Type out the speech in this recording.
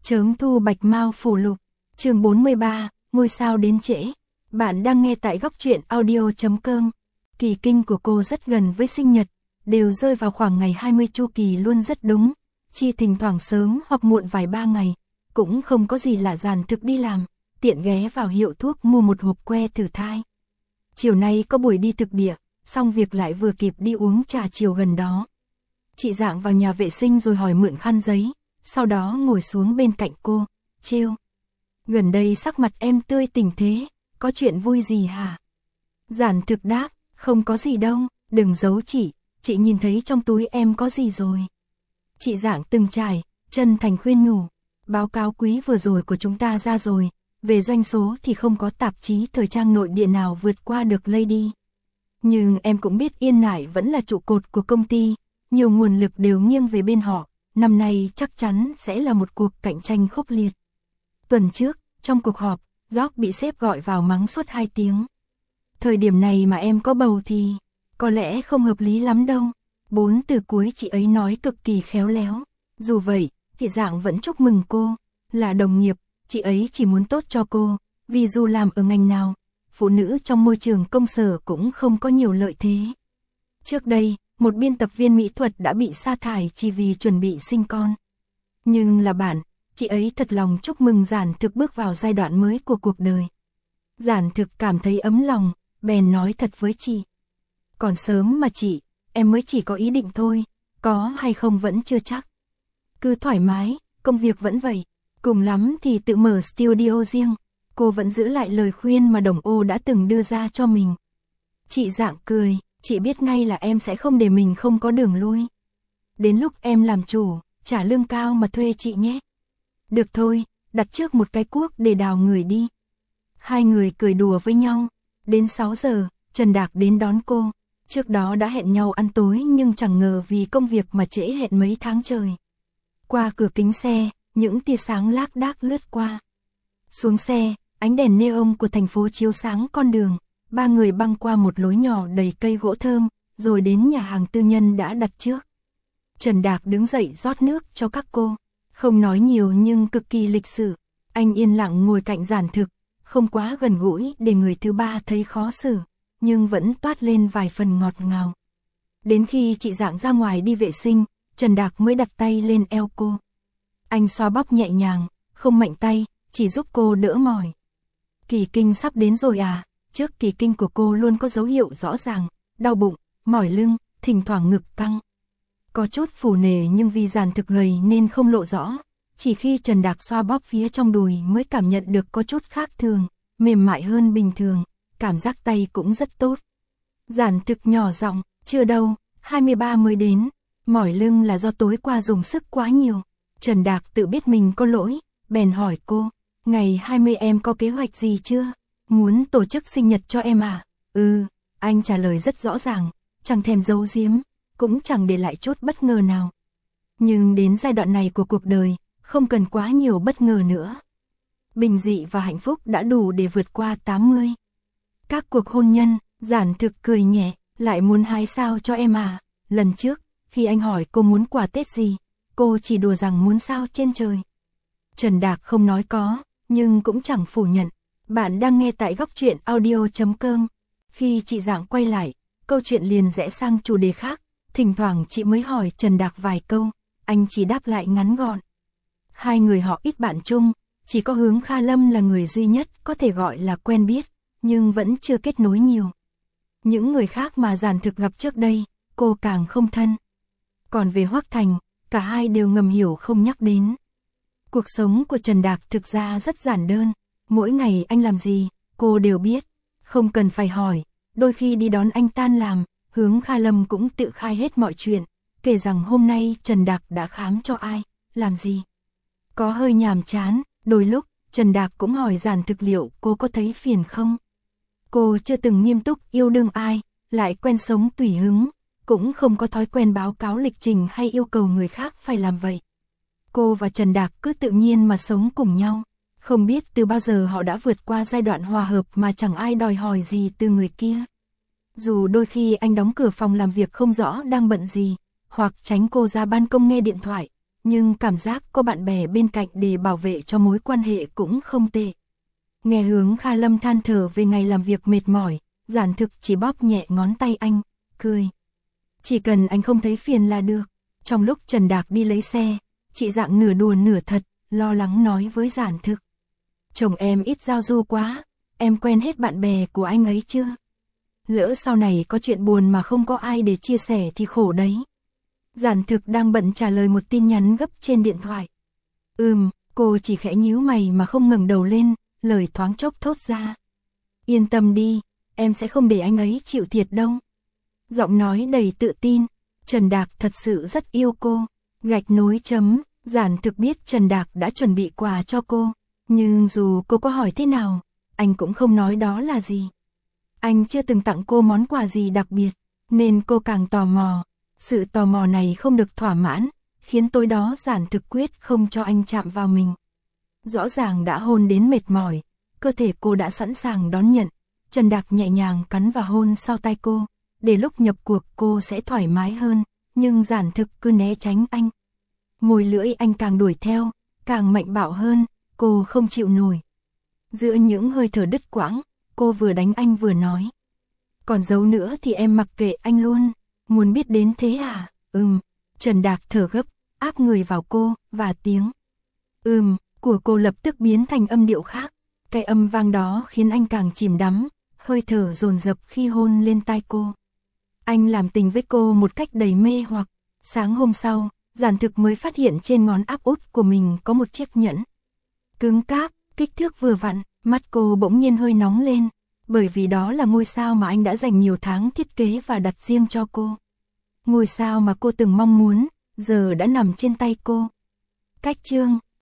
Chớm thu bạch mao phủ lục, chương 43, ngôi sao đến trễ. Bạn đang nghe tại góc truyện audio.com. Kỳ kinh của cô rất gần với sinh nhật, đều rơi vào khoảng ngày 20 chu kỳ luôn rất đúng, chi thỉnh thoảng sớm hoặc muộn vài ba ngày, cũng không có gì lạ dàn thực đi làm, tiện ghé vào hiệu thuốc mua một hộp que thử thai. Chiều nay có buổi đi thực địa, xong việc lại vừa kịp đi uống trà chiều gần đó. Chị Dạng vào nhà vệ sinh rồi hỏi mượn khăn giấy, sau đó ngồi xuống bên cạnh cô, trêu. Gần đây sắc mặt em tươi tỉnh thế, có chuyện vui gì hả? Giản thực đáp, không có gì đâu, đừng giấu chị nhìn thấy trong túi em có gì rồi. Chị Dạng từng trải, chân thành khuyên nhủ, báo cáo quý vừa rồi của chúng ta ra rồi, về doanh số thì không có tạp chí thời trang nội địa nào vượt qua được Lady. Nhưng em cũng biết Yên Nải vẫn là trụ cột của công ty, nhiều nguồn lực đều nghiêng về bên họ, năm nay chắc chắn sẽ là một cuộc cạnh tranh khốc liệt. Tuần trước, trong cuộc họp, George bị sếp gọi vào mắng suốt 2 tiếng. Thời điểm này mà em có bầu thì, có lẽ không hợp lý lắm đâu. 4 từ cuối chị ấy nói cực kỳ khéo léo. Dù vậy, chị Dạng vẫn chúc mừng cô, là đồng nghiệp, chị ấy chỉ muốn tốt cho cô, vì dù làm ở ngành nào, phụ nữ trong môi trường công sở cũng không có nhiều lợi thế. Trước đây, một biên tập viên mỹ thuật đã bị sa thải chỉ vì chuẩn bị sinh con. Nhưng là bạn, chị ấy thật lòng chúc mừng Giản Thực bước vào giai đoạn mới của cuộc đời. Giản Thực cảm thấy ấm lòng, bèn nói thật với chị. Còn sớm mà chị, em mới chỉ có ý định thôi, có hay không vẫn chưa chắc. Cứ thoải mái, công việc vẫn vậy, cùng lắm thì tự mở studio riêng. Cô vẫn giữ lại lời khuyên mà Đồng Ô đã từng đưa ra cho mình. Chị Dạng cười, chị biết ngay là em sẽ không để mình không có đường lui. Đến lúc em làm chủ, trả lương cao mà thuê chị nhé. Được thôi, đặt trước một cái cuốc để đào người đi. Hai người cười đùa với nhau. Đến 6 giờ, Trần Đạc đến đón cô. Trước đó đã hẹn nhau ăn tối nhưng chẳng ngờ vì công việc mà trễ hẹn mấy tháng trời. Qua cửa kính xe, những tia sáng lác đác lướt qua. Xuống xe, ánh đèn neon của thành phố chiếu sáng con đường. Ba người băng qua một lối nhỏ đầy cây gỗ thơm, rồi đến nhà hàng tư nhân đã đặt trước. Trần Đạc đứng dậy rót nước cho các cô. Không nói nhiều nhưng cực kỳ lịch sự. Anh yên lặng ngồi cạnh Giản Thực, không quá gần gũi để người thứ ba thấy khó xử, nhưng vẫn toát lên vài phần ngọt ngào. Đến khi chị Dạng ra ngoài đi vệ sinh, Trần Đạc mới đặt tay lên eo cô. Anh xoa bóp nhẹ nhàng, không mạnh tay, chỉ giúp cô đỡ mỏi. Kỳ kinh sắp đến rồi à? Trước kỳ kinh của cô luôn có dấu hiệu rõ ràng, đau bụng, mỏi lưng, thỉnh thoảng ngực căng. Có chút phù nề nhưng vì Giản Thực gầy nên không lộ rõ, chỉ khi Trần Đạc xoa bóp phía trong đùi mới cảm nhận được có chút khác thường, mềm mại hơn bình thường, cảm giác tay cũng rất tốt. Giản Thực nhỏ giọng, chưa đâu, 23 mới đến, mỏi lưng là do tối qua dùng sức quá nhiều. Trần Đạc tự biết mình có lỗi, bèn hỏi cô, ngày 20 em có kế hoạch gì chưa? Muốn tổ chức sinh nhật cho em à? Anh trả lời rất rõ ràng, chẳng thèm giấu giếm, cũng chẳng để lại chút bất ngờ nào. Nhưng đến giai đoạn này của cuộc đời, không cần quá nhiều bất ngờ nữa. Bình dị và hạnh phúc đã đủ để vượt qua 80. Các cuộc hôn nhân, Giản Thực cười nhẹ, lại muốn hái sao cho em à? Lần trước, khi anh hỏi cô muốn quà Tết gì, cô chỉ đùa rằng muốn sao trên trời. Trần Đạc không nói có, nhưng cũng chẳng phủ nhận. Bạn đang nghe tại góc truyện audio.com. Khi chị Dạng quay lại, câu chuyện liền rẽ sang chủ đề khác. Thỉnh thoảng chị mới hỏi Trần Đạc vài câu, anh chỉ đáp lại ngắn gọn. Hai người họ ít bạn chung, chỉ có Hướng Kha Lâm là người duy nhất có thể gọi là quen biết, nhưng vẫn chưa kết nối nhiều. Những người khác mà Giản Thực gặp trước đây, cô càng không thân. Còn về Hoắc Thành, cả hai đều ngầm hiểu không nhắc đến. Cuộc sống của Trần Đạc thực ra rất giản đơn, mỗi ngày anh làm gì, cô đều biết, không cần phải hỏi, đôi khi đi đón anh tan làm, Hướng Kha Lâm cũng tự khai hết mọi chuyện, kể rằng hôm nay Trần Đạc đã khám cho ai, làm gì. Có hơi nhàm chán, đôi lúc, Trần Đạc cũng hỏi Giản Thực liệu cô có thấy phiền không. Cô chưa từng nghiêm túc yêu đương ai, lại quen sống tùy hứng, cũng không có thói quen báo cáo lịch trình hay yêu cầu người khác phải làm vậy. Cô và Trần Đạc cứ tự nhiên mà sống cùng nhau, không biết từ bao giờ họ đã vượt qua giai đoạn hòa hợp mà chẳng ai đòi hỏi gì từ người kia. Dù đôi khi anh đóng cửa phòng làm việc không rõ đang bận gì, hoặc tránh cô ra ban công nghe điện thoại, nhưng cảm giác có bạn bè bên cạnh để bảo vệ cho mối quan hệ cũng không tệ. Nghe Hướng Kha Lâm than thở về ngày làm việc mệt mỏi, Giản Thực chỉ bóp nhẹ ngón tay anh, cười. Chỉ cần anh không thấy phiền là được. Trong lúc Trần Đạc đi lấy xe, chị dạng nửa đùa nửa thật, lo lắng nói với Giản Thực. Chồng em ít giao du quá, em quen hết bạn bè của anh ấy chưa? Lỡ sau này có chuyện buồn mà không có ai để chia sẻ thì khổ đấy. Giản Thực đang bận trả lời một tin nhắn gấp trên điện thoại. Cô chỉ khẽ nhíu mày mà không ngẩng đầu lên, lời thoáng chốc thốt ra. Yên tâm đi, em sẽ không để anh ấy chịu thiệt đâu. Giọng nói đầy tự tin, Trần Đạc thật sự rất yêu cô. Gạch nối chấm, Giản Thực biết Trần Đạc đã chuẩn bị quà cho cô, nhưng dù cô có hỏi thế nào, anh cũng không nói đó là gì. Anh chưa từng tặng cô món quà gì đặc biệt, nên cô càng tò mò. Sự tò mò này không được thỏa mãn, khiến tối đó Giản Thực quyết không cho anh chạm vào mình. Rõ ràng đã hôn đến mệt mỏi, cơ thể cô đã sẵn sàng đón nhận. Trần Đạc nhẹ nhàng cắn và hôn sau tai cô, để lúc nhập cuộc cô sẽ thoải mái hơn, nhưng Giản Thực cứ né tránh anh. Môi lưỡi anh càng đuổi theo, càng mạnh bạo hơn, cô không chịu nổi. Giữa những hơi thở đứt quãng, cô vừa đánh anh vừa nói. Còn giấu nữa thì em mặc kệ anh luôn, muốn biết đến thế à? Trần Đạc thở gấp, áp người vào cô, và tiếng của cô lập tức biến thành âm điệu khác. Cái âm vang đó khiến anh càng chìm đắm, hơi thở dồn dập khi hôn lên tai cô. Anh làm tình với cô một cách đầy mê hoặc. Sáng hôm sau, Giản Thực mới phát hiện trên ngón áp út của mình có một chiếc nhẫn. Cứng cáp, kích thước vừa vặn, mắt cô bỗng nhiên hơi nóng lên, bởi vì đó là ngôi sao mà anh đã dành nhiều tháng thiết kế và đặt riêng cho cô. Ngôi sao mà cô từng mong muốn, giờ đã nằm trên tay cô. Cách chương